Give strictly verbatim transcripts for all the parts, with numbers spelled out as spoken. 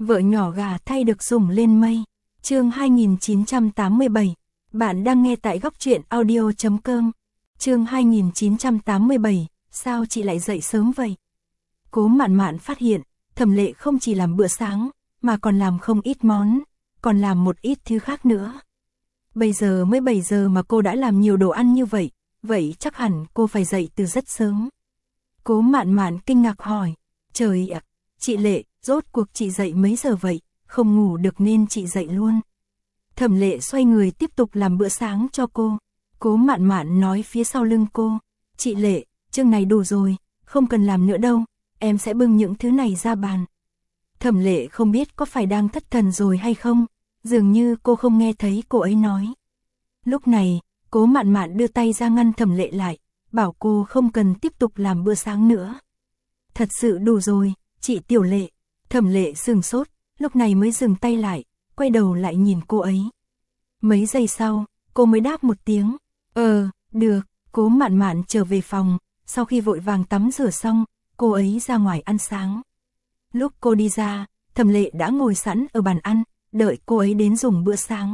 Vợ nhỏ gà thay được dùng lên mây. Chương hai nghìn chín trăm tám mươi bảy. Bạn đang nghe tại góc truyện audio chấm com. Chương hai nghìn chín trăm tám mươi bảy. Sao chị lại dậy sớm vậy? Cố Mạn Mạn phát hiện, Thẩm Lệ không chỉ làm bữa sáng, mà còn làm không ít món, còn làm một ít thứ khác nữa. Bây giờ mới bảy giờ mà cô đã làm nhiều đồ ăn như vậy, vậy chắc hẳn cô phải dậy từ rất sớm. Cố Mạn Mạn kinh ngạc hỏi, trời ạ, chị Lệ, rốt cuộc chị dậy mấy giờ vậy, không ngủ được nên chị dậy luôn. Thẩm Lệ xoay người tiếp tục làm bữa sáng cho cô. Cố Mạn Mạn nói phía sau lưng cô, chị Lệ, chương này đủ rồi, không cần làm nữa đâu, em sẽ bưng những thứ này ra bàn. Thẩm Lệ không biết có phải đang thất thần rồi hay không, dường như cô không nghe thấy cô ấy nói. Lúc này, Cố Mạn Mạn đưa tay ra ngăn Thẩm Lệ lại, bảo cô không cần tiếp tục làm bữa sáng nữa. Thật sự đủ rồi, chị Tiểu Lệ. Thẩm Lệ sừng sốt, lúc này mới dừng tay lại, quay đầu lại nhìn cô ấy. Mấy giây sau, cô mới đáp một tiếng, ờ, được. Cố Mạn Mạn trở về phòng, sau khi vội vàng tắm rửa xong, cô ấy ra ngoài ăn sáng. Lúc cô đi ra, Thẩm Lệ đã ngồi sẵn ở bàn ăn, đợi cô ấy đến dùng bữa sáng.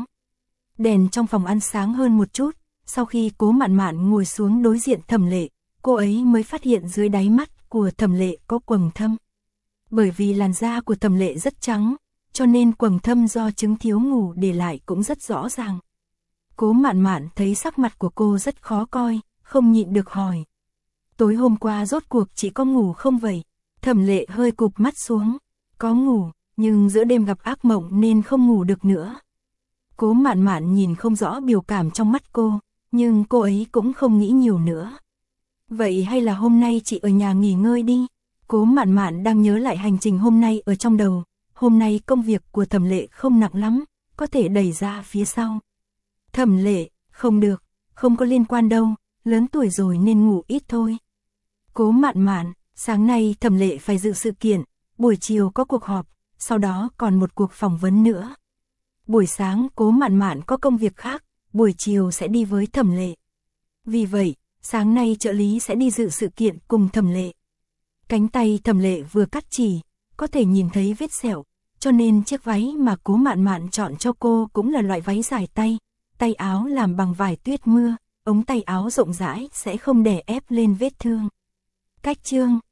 Đèn trong phòng ăn sáng hơn một chút, sau khi Cố Mạn Mạn ngồi xuống đối diện Thẩm Lệ, cô ấy mới phát hiện dưới đáy mắt của Thẩm Lệ có quầng thâm. Bởi vì làn da của Thẩm Lệ rất trắng, cho nên quầng thâm do chứng thiếu ngủ để lại cũng rất rõ ràng. Cố Mạn Mạn thấy sắc mặt của cô rất khó coi, không nhịn được hỏi. Tối hôm qua rốt cuộc chị có ngủ không vậy? Thẩm Lệ hơi cụp mắt xuống. Có ngủ, nhưng giữa đêm gặp ác mộng nên không ngủ được nữa. Cố Mạn Mạn nhìn không rõ biểu cảm trong mắt cô, nhưng cô ấy cũng không nghĩ nhiều nữa. Vậy hay là hôm nay chị ở nhà nghỉ ngơi đi? Cố Mạn Mạn đang nhớ lại hành trình hôm nay ở trong đầu. Hôm nay công việc của Thẩm Lệ không nặng lắm, có thể đẩy ra phía sau. Thẩm Lệ, không được, không có liên quan đâu, lớn tuổi rồi nên ngủ ít thôi. Cố Mạn Mạn, sáng nay Thẩm Lệ phải dự sự kiện, buổi chiều có cuộc họp, sau đó còn một cuộc phỏng vấn nữa. Buổi sáng Cố Mạn Mạn có công việc khác, buổi chiều sẽ đi với Thẩm Lệ. Vì vậy, sáng nay trợ lý sẽ đi dự sự kiện cùng Thẩm Lệ. Cánh tay Thẩm Lệ vừa cắt chỉ, có thể nhìn thấy vết sẹo, cho nên chiếc váy mà Cố Mạn Mạn chọn cho cô cũng là loại váy dài tay, tay áo làm bằng vải tuyết mưa, ống tay áo rộng rãi sẽ không đè ép lên vết thương. Cách chương